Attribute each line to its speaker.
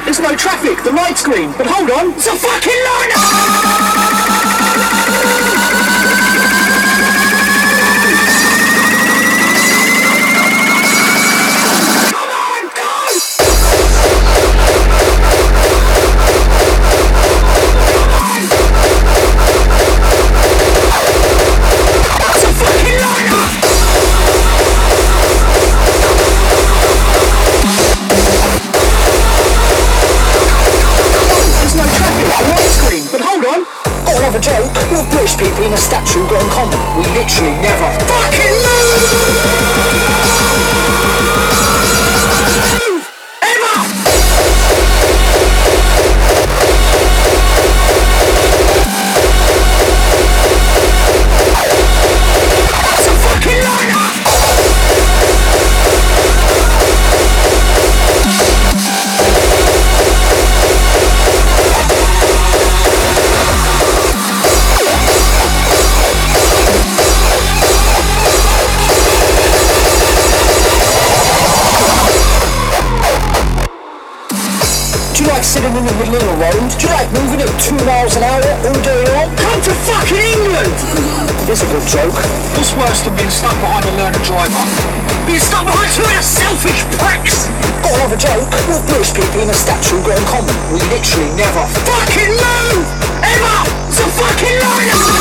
Speaker 1: There's no traffic, the light's green. But hold on, it's a fucking liner! A joke, what British people in a statue got in common? We literally never fucking move! Ever! That's a fucking liner! Do you like sitting in the middle of the road? Do you like moving at 2 miles an hour all day long? Come to fucking England! Here's a good joke. What's worse than being stuck behind a learner driver? Being stuck behind two of the selfish pricks! Got another joke. What British people in a statue got in common? We literally never fucking move! Ever! It's a fucking liner!